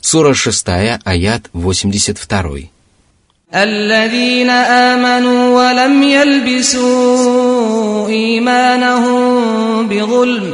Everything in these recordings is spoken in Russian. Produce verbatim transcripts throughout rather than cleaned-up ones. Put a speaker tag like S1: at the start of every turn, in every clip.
S1: Сура шестая, аят восемьдесят два.
S2: الذين آمنوا ولم يلبسوا إيمانهم بظلم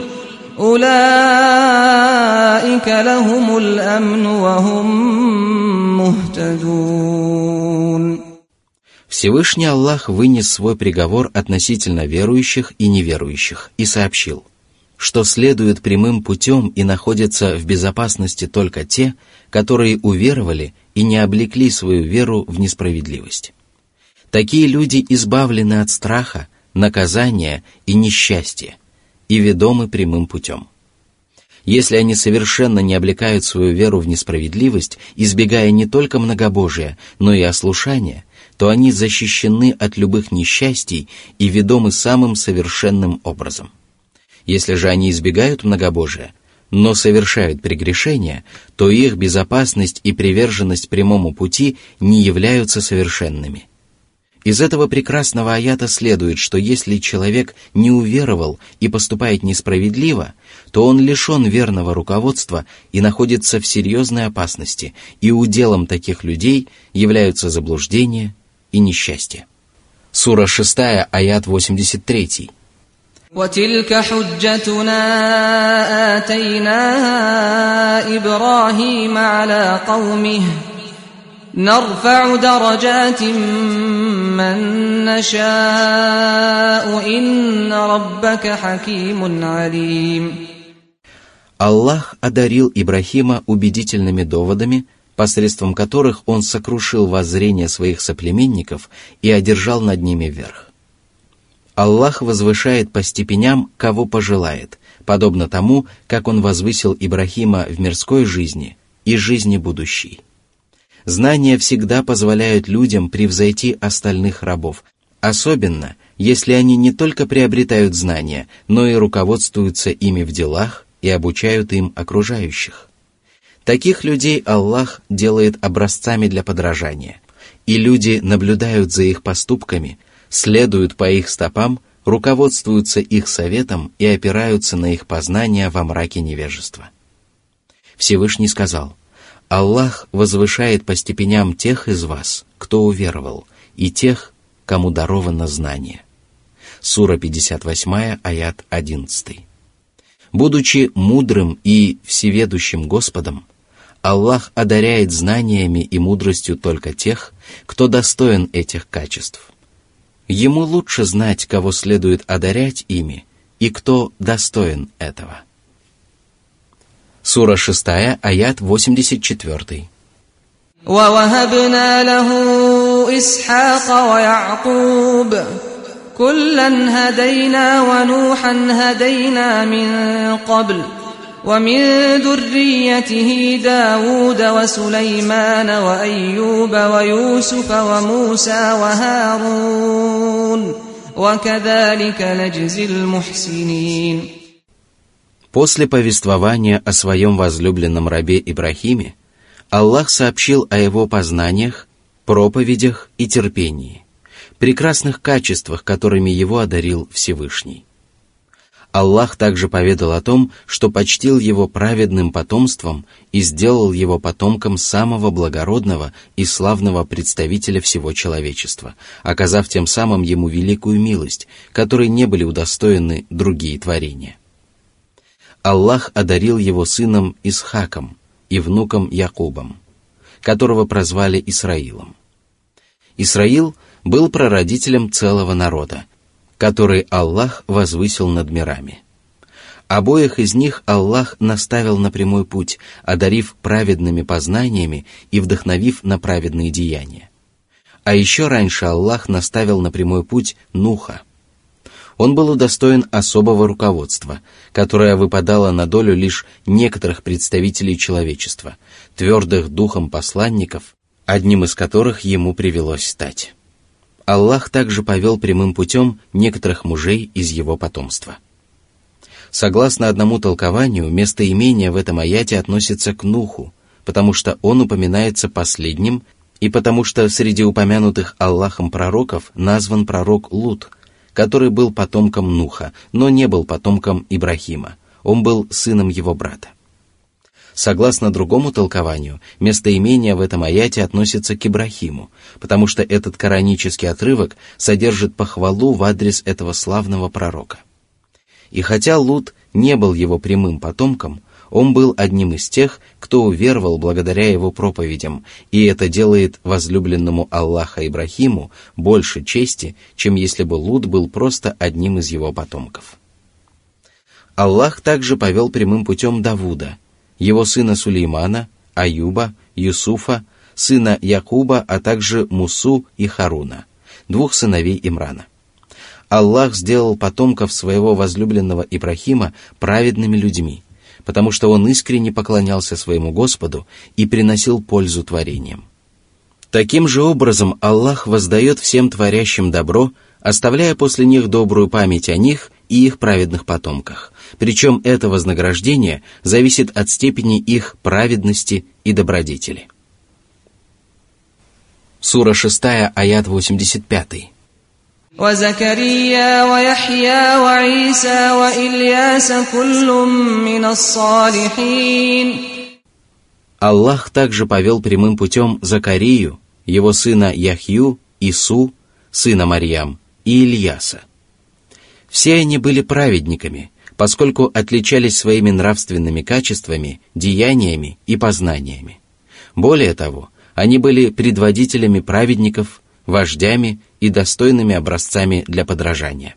S2: أولئك لهم الأمن وهم مهتدون.
S1: Всевышний Аллах вынес свой приговор относительно верующих и неверующих и сообщил, что следуют прямым путем и находятся в безопасности только те, которые уверовали и не облекли свою веру в несправедливость. Такие люди избавлены от страха, наказания и несчастья и ведомы прямым путем. Если они совершенно не облекают свою веру в несправедливость, избегая не только многобожия, но и ослушания, то они защищены от любых несчастий и ведомы самым совершенным образом. Если же они избегают многобожия, но совершают прегрешения, то их безопасность и приверженность прямому пути не являются совершенными. Из этого прекрасного аята следует, что если человек не уверовал и поступает несправедливо, то он лишен верного руководства и находится в серьезной опасности, и уделом таких людей являются заблуждения и несчастье. Сура шестая, аят восемьдесят три.
S2: وَتِلْكَ حُجَّتُنَا آتَيْنَاهَا إِبْرَاهِيمَ عَلَى قَوْمِهِ نَرْفَعُ دَرَجَاتٍ مَّن نَّشَاءُ إِنَّ رَبَّكَ حَكِيمٌ عَلِيمٌ.
S1: Аллах одарил Ибрахима убедительными доводами, посредством которых он сокрушил воззрения своих соплеменников и одержал над ними верх. Аллах возвышает по степеням, кого пожелает, подобно тому, как Он возвысил Ибрахима в мирской жизни и жизни будущей. Знания всегда позволяют людям превзойти остальных рабов, особенно, если они не только приобретают знания, но и руководствуются ими в делах и обучают им окружающих. Таких людей Аллах делает образцами для подражания, и люди наблюдают за их поступками, следуют по их стопам, руководствуются их советом и опираются на их познания во мраке невежества. Всевышний сказал: «Аллах возвышает по степеням тех из вас, кто уверовал, и тех, кому даровано знание». Сура пятьдесят восемь, аят одиннадцать. Будучи мудрым и всеведущим Господом, Аллах одаряет знаниями и мудростью только тех, кто достоин этих качеств. Ему лучше знать, кого следует одарять ими, и кто достоин этого. Сура шестая, аят восемьдесят четыре.
S2: وَوَهَبْنَا لَهُ إِسْحَاقَ وَيَعْقُوبَ كُلًّا هَدَيْنَا وَنُوحًا هَدَيْنَا مِن قَبْلُ وَمِن ذُرِّيَّتِهِ دَاوُودَ وَسُلَيْمَانَ وَأَيُّوبَ وَيُوسُفَ وَمُوسَى وَهَارُونَ وَكَذَلِكَ نَجْزِي الْمُحْسِنِينَ.
S1: После повествования о своем возлюбленном рабе Ибрахиме, Аллах сообщил о его познаниях, проповедях и терпении, прекрасных качествах, которыми его одарил Всевышний. Аллах также поведал о том, что почтил его праведным потомством и сделал его потомком самого благородного и славного представителя всего человечества, оказав тем самым ему великую милость, которой не были удостоены другие творения. Аллах одарил его сыном Исхаком и внуком Якубом, которого прозвали Исраилом. Исраил был прародителем целого народа, который Аллах возвысил над мирами. Обоих из них Аллах наставил на прямой путь, одарив праведными познаниями и вдохновив на праведные деяния. А еще раньше Аллах наставил на прямой путь Нуха. Он был удостоен особого руководства, которое выпадало на долю лишь некоторых представителей человечества, твердых духом посланников, одним из которых ему привелось стать. Аллах также повел прямым путем некоторых мужей из его потомства. Согласно одному толкованию, местоимение в этом аяте относится к Нуху, потому что он упоминается последним и потому что среди упомянутых Аллахом пророков назван пророк Лут, который был потомком Нуха, но не был потомком Ибрахима, он был сыном его брата. Согласно другому толкованию, местоимение в этом аяте относится к Ибрахиму, потому что этот коранический отрывок содержит похвалу в адрес этого славного пророка. И хотя Лут не был его прямым потомком, он был одним из тех, кто уверовал благодаря его проповедям, и это делает возлюбленному Аллаха Ибрахиму больше чести, чем если бы Лут был просто одним из его потомков. Аллах также повел прямым путем Давуда, его сына Сулеймана, Аюба, Юсуфа, сына Якуба, а также Мусу и Харуна, двух сыновей Имрана. Аллах сделал потомков своего возлюбленного Ибрахима праведными людьми, потому что он искренне поклонялся своему Господу и приносил пользу творениям. Таким же образом Аллах воздает всем творящим добро, оставляя после них добрую память о них и их праведных потомках. Причем это вознаграждение зависит от степени их праведности и добродетели. Сура шестая, аят восемьдесят пятый.
S2: وَزَكَرِيَّا وَيَحْيَا وَعِيسَى وَإِلْيَاسَ كُلٌّ مِّنَ الصَّالِحِينَ.
S1: Аллах также повел прямым путем Закарию, его сына Яхью, Ису, сына Марьям, и Ильяса. Все они были праведниками, поскольку отличались своими нравственными качествами, деяниями и познаниями. Более того, они были предводителями праведников, вождями и достойными образцами для подражания.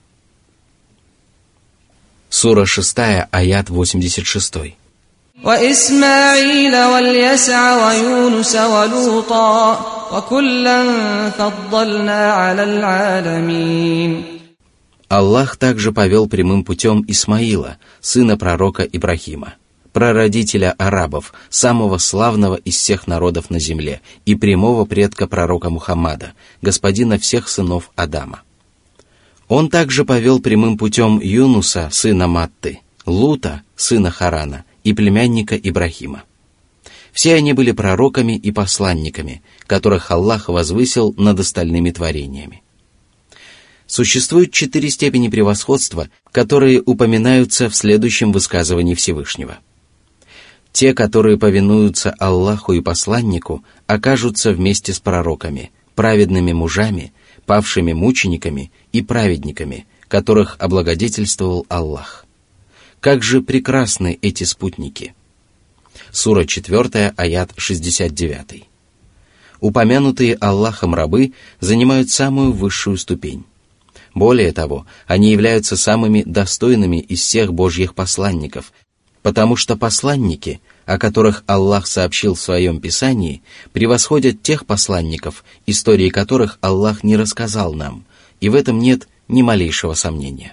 S1: Сура шестая, аят восемьдесят шестой.
S2: وَإِسْمَاعِيلَ وَالْيَسَعَ وَيُونُسَ وَلُوطًا وَكُلًّا فَضَّلْنَا عَلَى الْعَالَمِينَ.
S1: Аллах также повел прямым путем Исмаила, сына пророка Ибрахима, прародителя арабов, самого славного из всех народов на земле и прямого предка пророка Мухаммада, господина всех сынов Адама. Он также повел прямым путем Юнуса, сына Матты, Лута, сына Харана, и племянника Ибрахима. Все они были пророками и посланниками, которых Аллах возвысил над остальными творениями. Существует четыре степени превосходства, которые упоминаются в следующем высказывании Всевышнего. Те, которые повинуются Аллаху и посланнику, окажутся вместе с пророками, праведными мужами, павшими мучениками и праведниками, которых облагодетельствовал Аллах. Как же прекрасны эти спутники! Сура четвертая, аят шестьдесят девятый. Упомянутые Аллахом рабы занимают самую высшую ступень. Более того, они являются самыми достойными из всех Божьих посланников, потому что посланники, о которых Аллах сообщил в своем Писании, превосходят тех посланников, истории которых Аллах не рассказал нам, и в этом нет ни малейшего сомнения.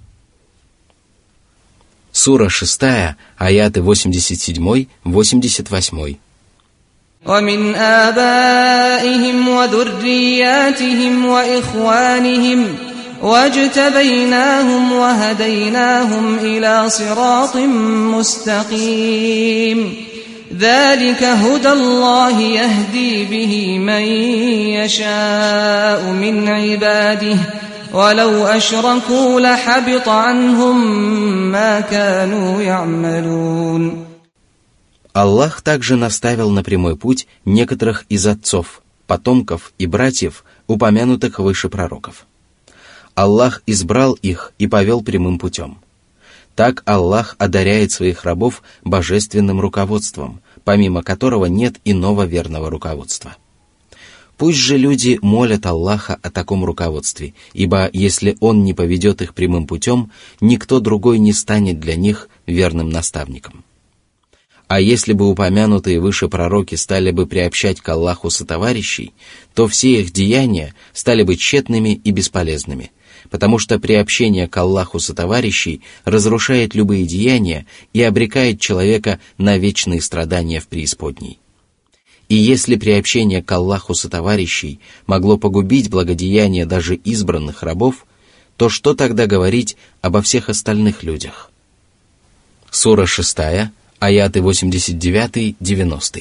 S1: Сура шестая, аяты восемьдесят семь — восемьдесят восемь.
S2: وَمِنْ آبَائِهِمْ وَذُرِّيَّاتِهِمْ وَإِخْوَانِهِمْ وَاجْتَبَيْنَاهُمْ وَهَدَيْنَاهُمْ إِلَى صِرَاطٍ مُسْتَقِيمٍ ذَلِكَ هُدَى اللَّهِ يَهْدِي بِهِ مَن يَشَاءُ مِنْ عِبَادِهِ وَلَوْ أَشْرَكُوا لَحَبِطَ عَنْهُمْ مَا كَانُوا يَعْمَلُونَ.
S1: Аллах также наставил на прямой путь некоторых из отцов, потомков и братьев, упомянутых выше пророков. Аллах избрал их и повел прямым путем. Так Аллах одаряет своих рабов божественным руководством, помимо которого нет иного верного руководства. Пусть же люди молят Аллаха о таком руководстве, ибо если Он не поведет их прямым путем, никто другой не станет для них верным наставником. А если бы упомянутые выше пророки стали бы приобщать к Аллаху сотоварищей, то все их деяния стали бы тщетными и бесполезными, потому что приобщение к Аллаху сотоварищей разрушает любые деяния и обрекает человека на вечные страдания в преисподней. И если приобщение к Аллаху сотоварищей могло погубить благодеяние даже избранных рабов, то что тогда говорить обо всех остальных людях? Сура шестая, аяты восемьдесят девять — девяносто.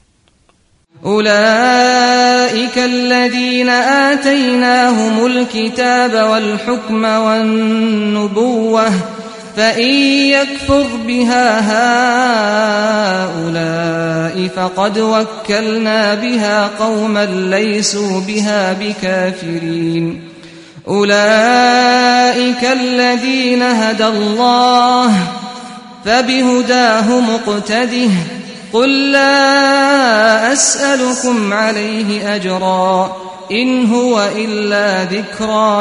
S2: أولئك الذين آتيناهم الكتاب والحكم والنبوة فإن يكفر بها هؤلاء فقد وكلنا بها قوما ليسوا بها بكافرين أولئك الذين هدى الله فبهداه مقتده قل لا أسألكم عليه أجرا إن هو إلا ذكرى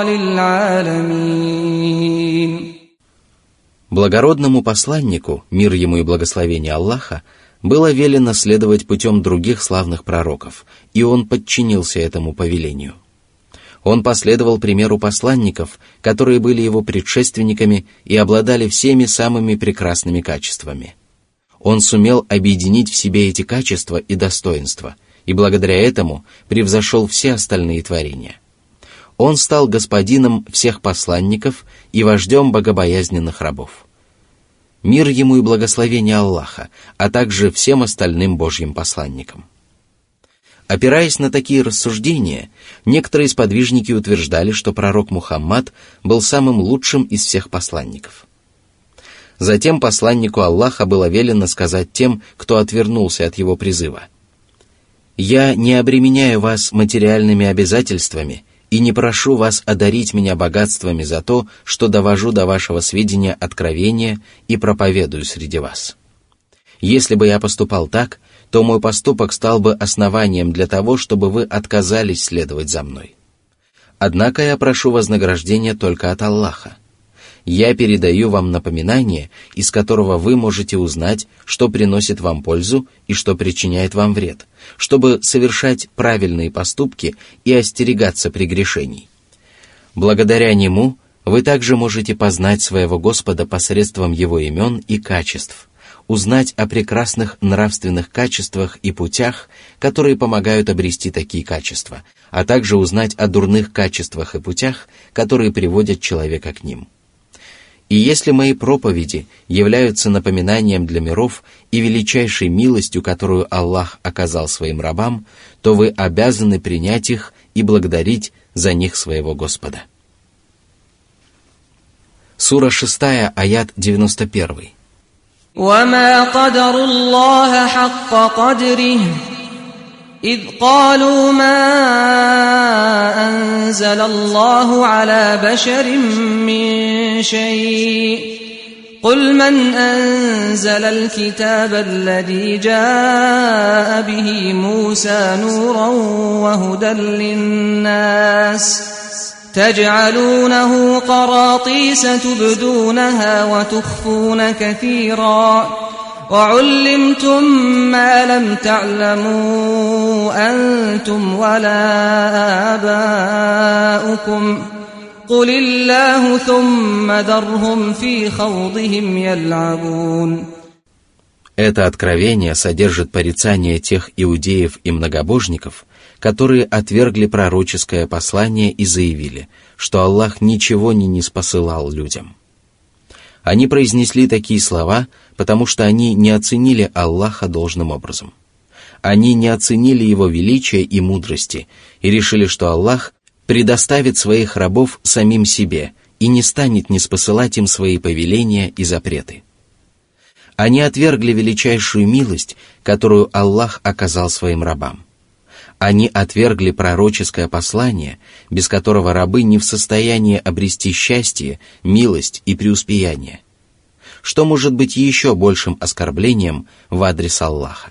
S2: للعالمين.
S1: Благородному посланнику, мир ему и благословение Аллаха, было велено следовать путем других славных пророков, и он подчинился этому повелению. Он последовал примеру посланников, которые были его предшественниками и обладали всеми самыми прекрасными качествами. Он сумел объединить в себе эти качества и достоинства, и благодаря этому превзошел все остальные творения. Он стал господином всех посланников и вождем богобоязненных рабов. Мир ему и благословение Аллаха, а также всем остальным Божьим посланникам. Опираясь на такие рассуждения, некоторые сподвижники утверждали, что пророк Мухаммад был самым лучшим из всех посланников. Затем посланнику Аллаха было велено сказать тем, кто отвернулся от его призыва: «Я не обременяю вас материальными обязательствами и не прошу вас одарить меня богатствами за то, что довожу до вашего сведения откровения и проповедую среди вас. Если бы я поступал так, то мой поступок стал бы основанием для того, чтобы вы отказались следовать за мной. Однако я прошу вознаграждения только от Аллаха. Я передаю вам напоминание, из которого вы можете узнать, что приносит вам пользу и что причиняет вам вред, чтобы совершать правильные поступки и остерегаться прегрешений. Благодаря нему вы также можете познать своего Господа посредством его имен и качеств, узнать о прекрасных нравственных качествах и путях, которые помогают обрести такие качества, а также узнать о дурных качествах и путях, которые приводят человека к ним. И если мои проповеди являются напоминанием для миров и величайшей милостью, которую Аллах оказал своим рабам, то вы обязаны принять их и благодарить за них своего Господа». Сура шестая, аят девяносто один.
S2: وما قدروا الله حق قدره إذ قالوا ما أنزل الله على بشر من شيء قل من أنزل الكتاب الذي جاء به موسى نورا وهدى للناس تجعلونه قراطيس تبدونها وتخفون كثيرا وعلمتم ما لم تعلموا أنتم ولا آباؤكم قل الله ثم ذرهم في خوضهم يلعبون.
S1: Это откровение содержит порицание тех иудеев и многобожников, которые отвергли пророческое послание и заявили, что Аллах ничего не ниспосылал людям. Они произнесли такие слова, потому что они не оценили Аллаха должным образом. Они не оценили Его величия и мудрости и решили, что Аллах предоставит своих рабов самим себе и не станет ниспосылать им свои повеления и запреты. Они отвергли величайшую милость, которую Аллах оказал своим рабам. Они отвергли пророческое послание, без которого рабы не в состоянии обрести счастье, милость и преуспеяние. Что может быть еще большим оскорблением в адрес Аллаха?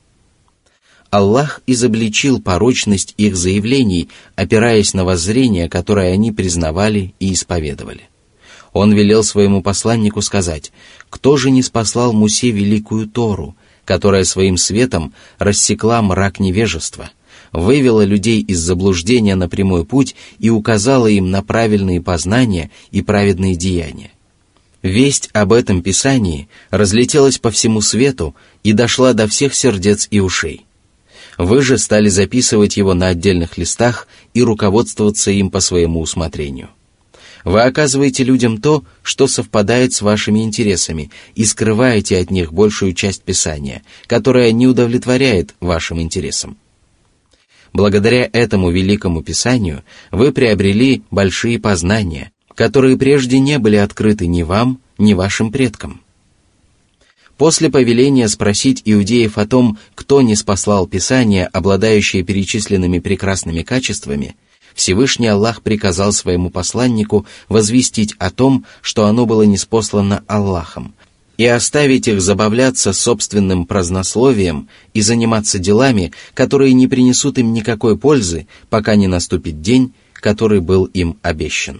S1: Аллах изобличил порочность их заявлений, опираясь на воззрение, которое они признавали и исповедовали. Он велел своему посланнику сказать: «Кто же не спаслал Мусе великую Тору, которая своим светом рассекла мрак невежества, вывела людей из заблуждения на прямой путь и указала им на правильные познания и праведные деяния? Весть об этом Писании разлетелась по всему свету и дошла до всех сердец и ушей. Вы же стали записывать его на отдельных листах и руководствоваться им по своему усмотрению. Вы оказываете людям то, что совпадает с вашими интересами, и скрываете от них большую часть Писания, которая не удовлетворяет вашим интересам. Благодаря этому великому Писанию вы приобрели большие познания, которые прежде не были открыты ни вам, ни вашим предкам». После повеления спросить иудеев о том, кто ниспослал Писание, обладающее перечисленными прекрасными качествами, Всевышний Аллах приказал своему посланнику возвестить о том, что оно было ниспослано Аллахом, и оставить их забавляться собственным празднословием и заниматься делами, которые не принесут им никакой пользы, пока не наступит день, который был им обещан.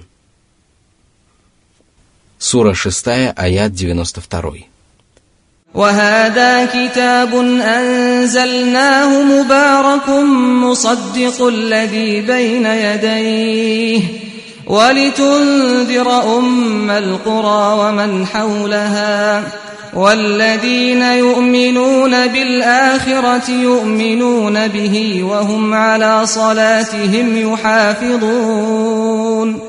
S1: Сура шестая, аят девяносто два.
S2: وَهَذَا كِتَابٌ أَنزَلْنَاهُ مُبَارَكٌ مُصَدِّقُ الَّذِي بَيْنَ يَدَيْهِ وَلِتُنذِرَ أُمَّ الْقُرَى وَمَنْ حَوْلَهَا وَالَّذِينَ يُؤْمِنُونَ بِالْآخِرَةِ يُؤْمِنُونَ بِهِ وَهُمْ عَلَى صَلَاتِهِمْ يُحَافِظُونَ.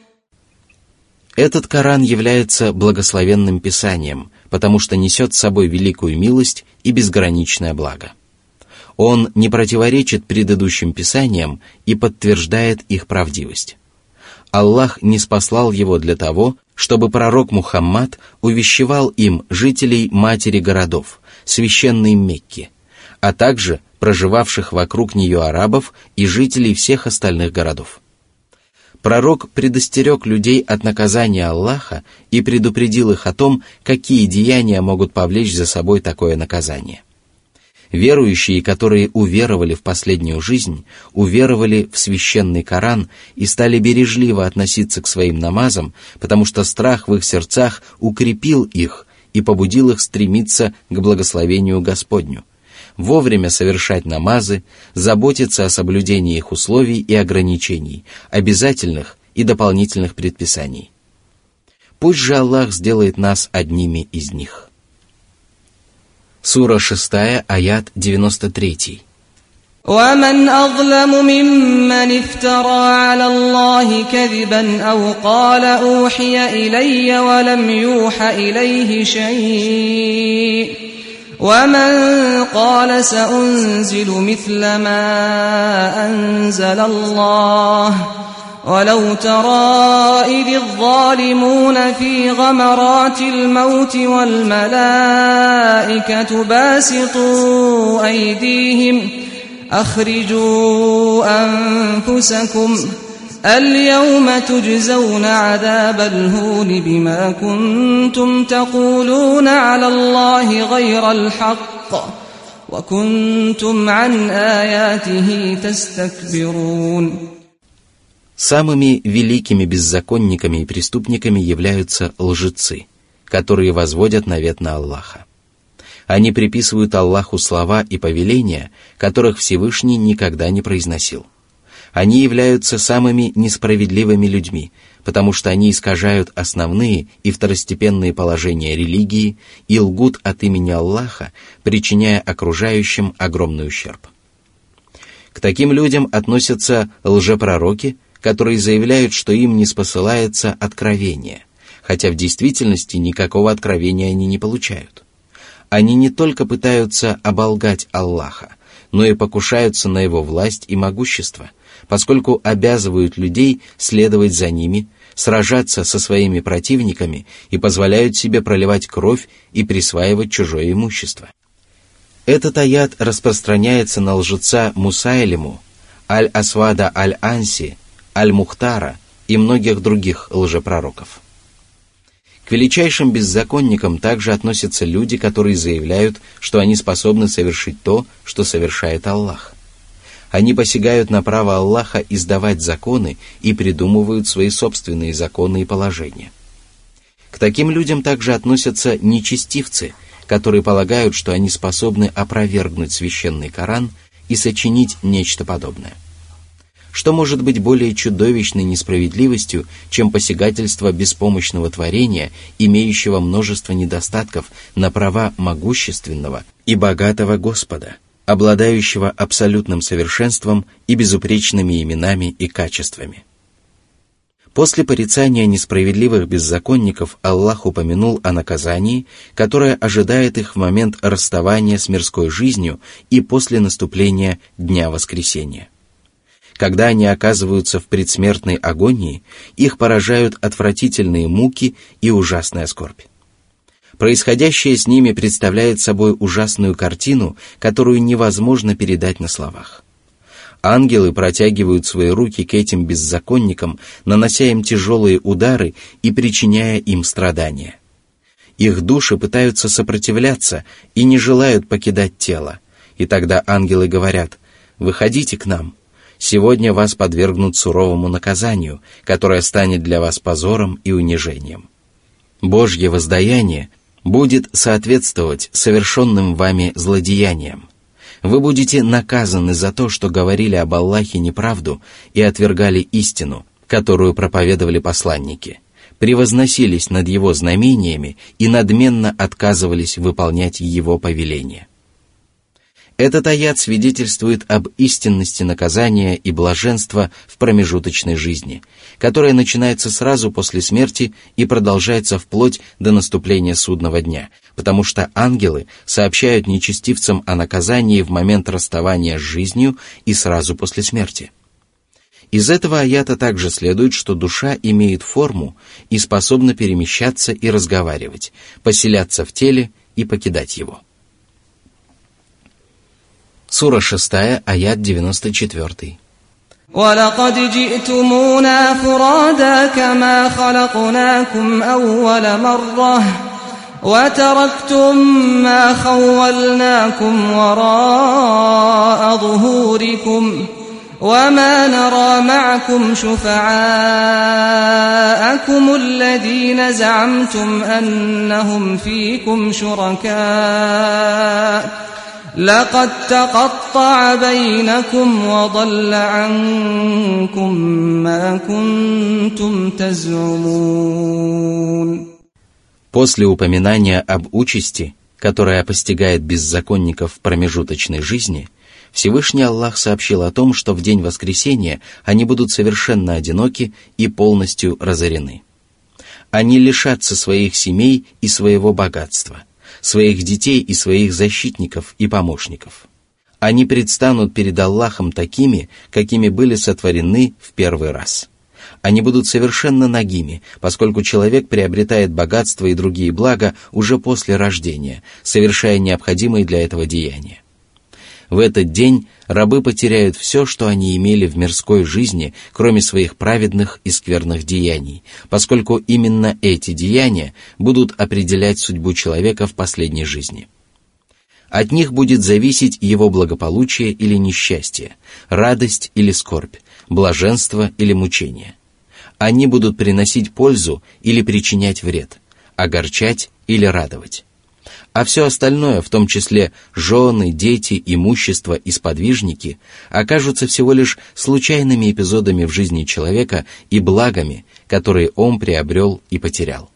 S1: Этот Коран является благословенным писанием, потому что несет с собой великую милость и безграничное благо. Он не противоречит предыдущим писаниям и подтверждает их правдивость. Аллах ниспослал его для того, чтобы пророк Мухаммад увещевал им жителей матери городов, священной Мекки, а также проживавших вокруг нее арабов и жителей всех остальных городов. Пророк предостерег людей от наказания Аллаха и предупредил их о том, какие деяния могут повлечь за собой такое наказание. Верующие, которые уверовали в последнюю жизнь, уверовали в священный Коран и стали бережливо относиться к своим намазам, потому что страх в их сердцах укрепил их и побудил их стремиться к благословению Господню, вовремя совершать намазы, заботиться о соблюдении их условий и ограничений, обязательных и дополнительных предписаний. Пусть же Аллах сделает нас одними из них. Сура шестая, аят девяносто три.
S2: وَمَنْ أَظْلَمُ مِمَّنِ افْتَرَى عَلَى اللَّهِ كَذِبًا أَوْ قَالَ أُوحِيَ إِلَيَّ وَلَمْ يُوحَ إِلَيْهِ شَيْءٌ وَمَنْ قَالَ سَأُنْزِلُ مِثْلَ مَا أَنْزَلَ اللَّهُ وَلَوْ تَرَى إِذِ الظَّالِمُونَ فِي غَمَرَاتِ الْمَوْتِ وَالْمَلَائِكَةُ بَاسِطُو أَيْدِيهِمْ أَخْرِجُوا أَنفُسَكُمْ الْيَوْمَ تُجْزَوْنَ عَذَابَ الْهُونِ بِمَا كُنْتُمْ تَقُولُونَ عَلَى اللَّهِ غَيْرَ الْحَقِّ وَكُنْتُمْ عَنْ آيَاتِهِ تَسْتَكْبِرُونَ.
S1: Самыми великими беззаконниками и преступниками являются лжецы, которые возводят навет на Аллаха. Они приписывают Аллаху слова и повеления, которых Всевышний никогда не произносил. Они являются самыми несправедливыми людьми, потому что они искажают основные и второстепенные положения религии и лгут от имени Аллаха, причиняя окружающим огромный ущерб. К таким людям относятся лжепророки, которые заявляют, что им ниспосылается откровение, хотя в действительности никакого откровения они не получают. Они не только пытаются оболгать Аллаха, но и покушаются на его власть и могущество, поскольку обязывают людей следовать за ними, сражаться со своими противниками и позволяют себе проливать кровь и присваивать чужое имущество. Этот аят распространяется на лжеца Мусайлиму, Аль-Асвада Аль-Анси, Аль-Мухтара и многих других лжепророков. К величайшим беззаконникам также относятся люди, которые заявляют, что они способны совершить то, что совершает Аллах. Они посягают на право Аллаха издавать законы и придумывают свои собственные законы и положения. К таким людям также относятся нечестивцы, которые полагают, что они способны опровергнуть священный Коран и сочинить нечто подобное. Что может быть более чудовищной несправедливостью, чем посягательство беспомощного творения, имеющего множество недостатков, на права могущественного и богатого Господа, обладающего абсолютным совершенством и безупречными именами и качествами? После порицания несправедливых беззаконников Аллах упомянул о наказании, которое ожидает их в момент расставания с мирской жизнью и после наступления Дня Воскресения. Когда они оказываются в предсмертной агонии, их поражают отвратительные муки и ужасная скорбь. Происходящее с ними представляет собой ужасную картину, которую невозможно передать на словах. Ангелы протягивают свои руки к этим беззаконникам, нанося им тяжелые удары и причиняя им страдания. Их души пытаются сопротивляться и не желают покидать тело, и тогда ангелы говорят: «Выходите к нам, сегодня вас подвергнут суровому наказанию, которое станет для вас позором и унижением. Божье воздаяние будет соответствовать совершенным вами злодеяниям. Вы будете наказаны за то, что говорили об Аллахе неправду и отвергали истину, которую проповедовали посланники, превозносились над Его знамениями и надменно отказывались выполнять Его повеления». Этот аят свидетельствует об истинности наказания и блаженства в промежуточной жизни, которое начинается сразу после смерти и продолжается вплоть до наступления судного дня, потому что ангелы сообщают нечестивцам о наказании в момент расставания с жизнью и сразу после смерти. Из этого аята также следует, что душа имеет форму и способна перемещаться и разговаривать, поселяться в теле и покидать его. Сура шестая, аят девяносто четвёртый.
S2: وَلَقَدْ جِئْتُمُونَا فُرَادَى كَمَا خَلَقْنَاكُمْ أَوَّلَ مَرَّةٍ وَتَرَكْتُم مَّا خَوَّلْنَاكُمْ وَرَاءَ ظُهُورِكُمْ وَمَا نَرَىٰ مَعَكُمْ شُفَعَاءَكُمُ الَّذِينَ زَعَمْتُمْ أَنَّهُمْ فِيكُمْ شُرَكَاءُ لَقَدْ تَقَطَّعَ بَيْنَكُمْ وَضَلَّ عَنكُم مَّا كُنتُمْ تَزْعُمُونَ.
S1: После упоминания об участи, которая постигает беззаконников в промежуточной жизни, Всевышний Аллах сообщил о том, что в день воскресения они будут совершенно одиноки и полностью разорены. Они лишатся своих семей и своего богатства, своих детей и своих защитников и помощников. Они предстанут перед Аллахом такими, какими были сотворены в первый раз. Они будут совершенно нагими, поскольку человек приобретает богатство и другие блага уже после рождения, совершая необходимые для этого деяния. В этот день рабы потеряют все, что они имели в мирской жизни, кроме своих праведных и скверных деяний, поскольку именно эти деяния будут определять судьбу человека в последней жизни. От них будет зависеть его благополучие или несчастье, радость или скорбь, блаженство или мучение. Они будут приносить пользу или причинять вред, огорчать или радовать. А все остальное, в том числе жены, дети, имущество и сподвижники, окажутся всего лишь случайными эпизодами в жизни человека и благами, которые он приобрел и потерял.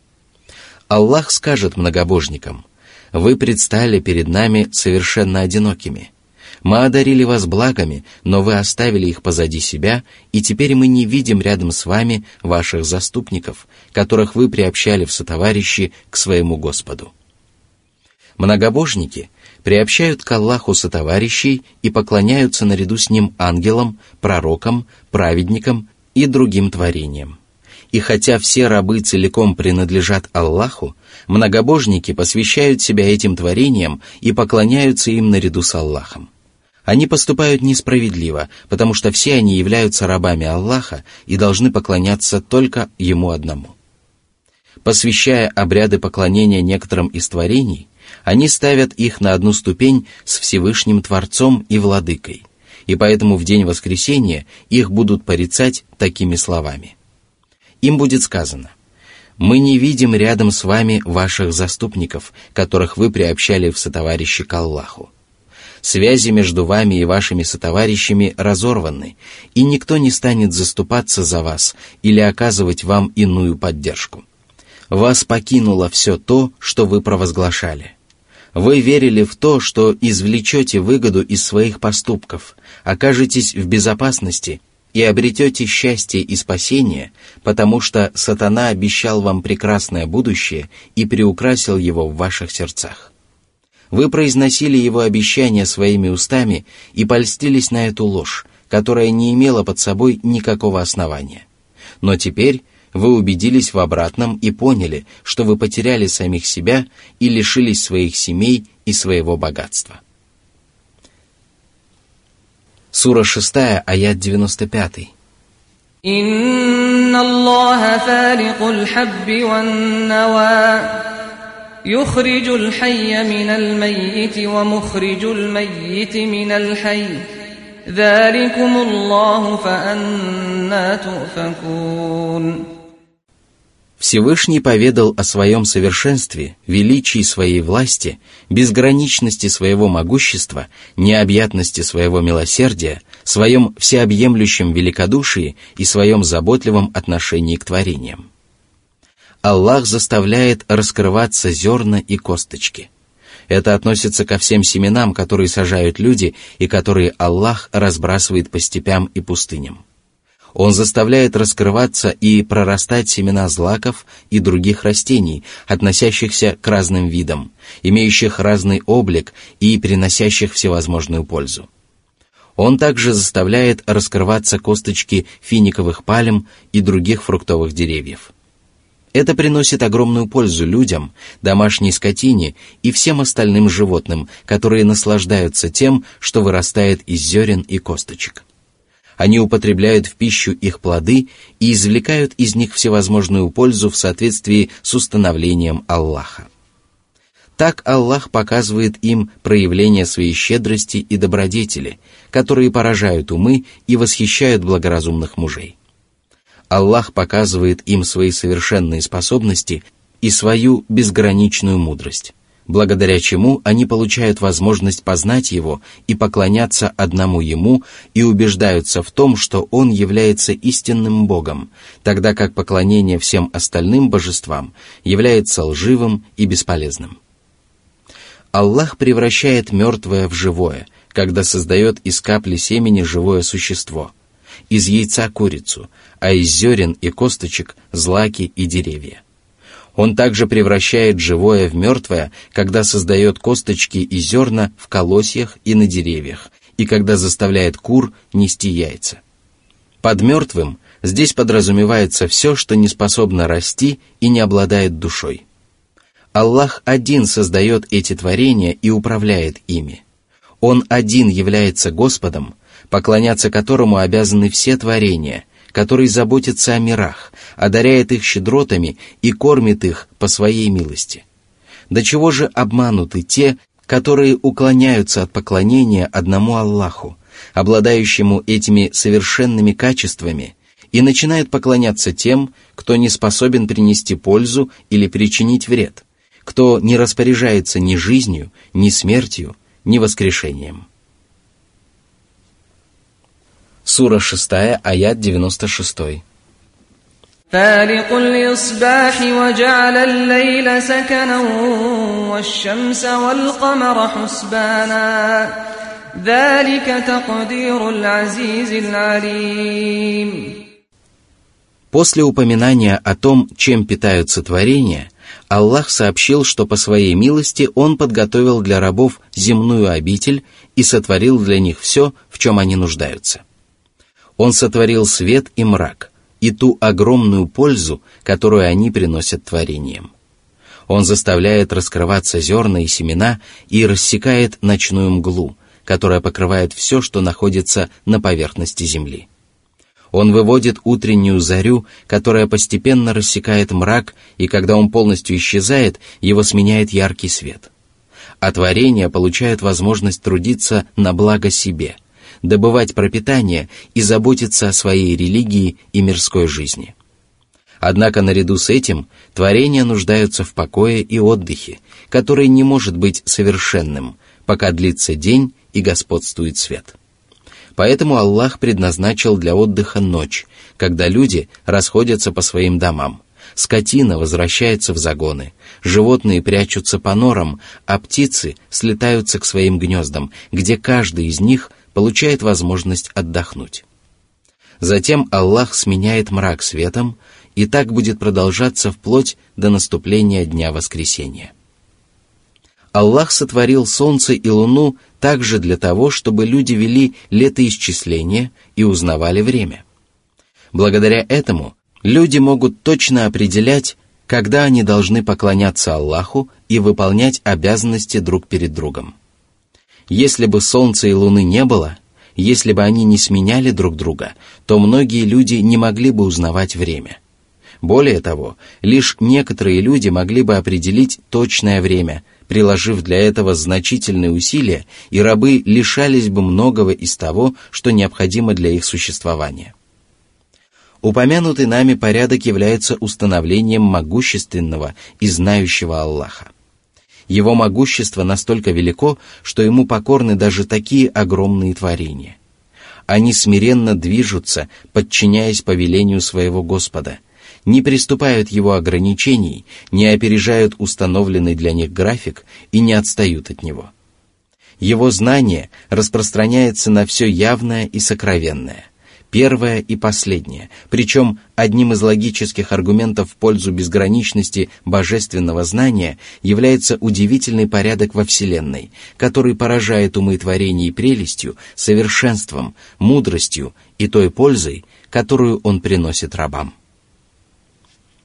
S1: Аллах скажет многобожникам: «Вы предстали перед нами совершенно одинокими. Мы одарили вас благами, но вы оставили их позади себя, и теперь мы не видим рядом с вами ваших заступников, которых вы приобщали в сотоварищи к своему Господу». Многобожники приобщают к Аллаху сотоварищей и поклоняются наряду с Ним ангелам, пророкам, праведникам и другим творениям. И хотя все рабы целиком принадлежат Аллаху, многобожники посвящают себя этим творениям и поклоняются им наряду с Аллахом. Они поступают несправедливо, потому что все они являются рабами Аллаха и должны поклоняться только Ему одному. Посвящая обряды поклонения некоторым из творений, они ставят их на одну ступень с Всевышним Творцом и Владыкой, и поэтому в день воскресения их будут порицать такими словами. Им будет сказано: «Мы не видим рядом с вами ваших заступников, которых вы приобщали в сотоварищи к Аллаху. Связи между вами и вашими сотоварищами разорваны, и никто не станет заступаться за вас или оказывать вам иную поддержку. Вас покинуло все то, что вы провозглашали. Вы верили в то, что извлечете выгоду из своих поступков, окажетесь в безопасности и обретете счастье и спасение, потому что сатана обещал вам прекрасное будущее и приукрасил его в ваших сердцах. Вы произносили его обещания своими устами и польстились на эту ложь, которая не имела под собой никакого основания. Но теперь вы убедились в обратном и поняли, что вы потеряли самих себя и лишились своих семей и своего богатства. Сура шестая, аят девяносто пятый.
S2: «Инна Аллаха фаликуль хабби ван нава, юхриджуль хайя миналь маййити ва мухриджуль маййити миналь хайй, заликумуллаху фаанна туфакун».
S1: Всевышний поведал о своем совершенстве, величии своей власти, безграничности своего могущества, необъятности своего милосердия, своем всеобъемлющем великодушии и своем заботливом отношении к творениям. Аллах заставляет раскрываться зерна и косточки. Это относится ко всем семенам, которые сажают люди и которые Аллах разбрасывает по степям и пустыням. Он заставляет раскрываться и прорастать семена злаков и других растений, относящихся к разным видам, имеющих разный облик и приносящих всевозможную пользу. Он также заставляет раскрываться косточки финиковых пальм и других фруктовых деревьев. Это приносит огромную пользу людям, домашней скотине и всем остальным животным, которые наслаждаются тем, что вырастает из зерен и косточек. Они употребляют в пищу их плоды и извлекают из них всевозможную пользу в соответствии с установлением Аллаха. Так Аллах показывает им проявление своей щедрости и добродетели, которые поражают умы и восхищают благоразумных мужей. Аллах показывает им свои совершенные способности и свою безграничную мудрость, благодаря чему они получают возможность познать Его и поклоняться одному Ему и убеждаются в том, что Он является истинным Богом, тогда как поклонение всем остальным божествам является лживым и бесполезным. Аллах превращает мертвое в живое, когда создает из капли семени живое существо, из яйца курицу, а из зерен и косточек злаки и деревья. Он также превращает живое в мертвое, когда создает косточки и зерна в колосьях и на деревьях, и когда заставляет кур нести яйца. Под мертвым здесь подразумевается все, что не способно расти и не обладает душой. Аллах один создает эти творения и управляет ими. Он один является Господом, поклоняться которому обязаны все творения, который заботится о мирах, одаряет их щедротами и кормит их по своей милости. До чего же обмануты те, которые уклоняются от поклонения одному Аллаху, обладающему этими совершенными качествами, и начинают поклоняться тем, кто не способен принести пользу или причинить вред, кто не распоряжается ни жизнью, ни смертью, ни воскрешением. Сура шестая, аят девяносто шестой.
S2: فالق الإصباح وجعل الليل سكنا والشمس والقمر حسبانا ذلك تقدير العزيز العليم.
S1: После упоминания о том, чем питаются творения, Аллах сообщил, что по своей милости Он подготовил для рабов земную обитель и сотворил для них все, в чем они нуждаются. Он сотворил свет и мрак, и ту огромную пользу, которую они приносят творениям. Он заставляет раскрываться зерна и семена и рассекает ночную мглу, которая покрывает все, что находится на поверхности земли. Он выводит утреннюю зарю, которая постепенно рассекает мрак, и когда он полностью исчезает, его сменяет яркий свет. А творения получают возможность трудиться на благо себе, добывать пропитание и заботиться о своей религии и мирской жизни. Однако наряду с этим творения нуждаются в покое и отдыхе, который не может быть совершенным, пока длится день и господствует свет. Поэтому Аллах предназначил для отдыха ночь, когда люди расходятся по своим домам, скотина возвращается в загоны, животные прячутся по норам, а птицы слетаются к своим гнездам, где каждый из них получает возможность отдохнуть. Затем Аллах сменяет мрак светом, и так будет продолжаться вплоть до наступления Дня Воскресения. Аллах сотворил солнце и луну также для того, чтобы люди вели летоисчисление и узнавали время. Благодаря этому люди могут точно определять, когда они должны поклоняться Аллаху и выполнять обязанности друг перед другом. Если бы солнца и луны не было, если бы они не сменяли друг друга, то многие люди не могли бы узнавать время. Более того, лишь некоторые люди могли бы определить точное время, приложив для этого значительные усилия, и рабы лишались бы многого из того, что необходимо для их существования. Упомянутый нами порядок является установлением могущественного и знающего Аллаха. Его могущество настолько велико, что ему покорны даже такие огромные творения. Они смиренно движутся, подчиняясь повелению своего Господа, не приступают его ограничений, не опережают установленный для них график и не отстают от него. Его знание распространяется на все явное и сокровенное, первое и последнее, причем одним из логических аргументов в пользу безграничности божественного знания является удивительный порядок во Вселенной, который поражает умы творений прелестью, совершенством, мудростью и той пользой, которую он приносит рабам.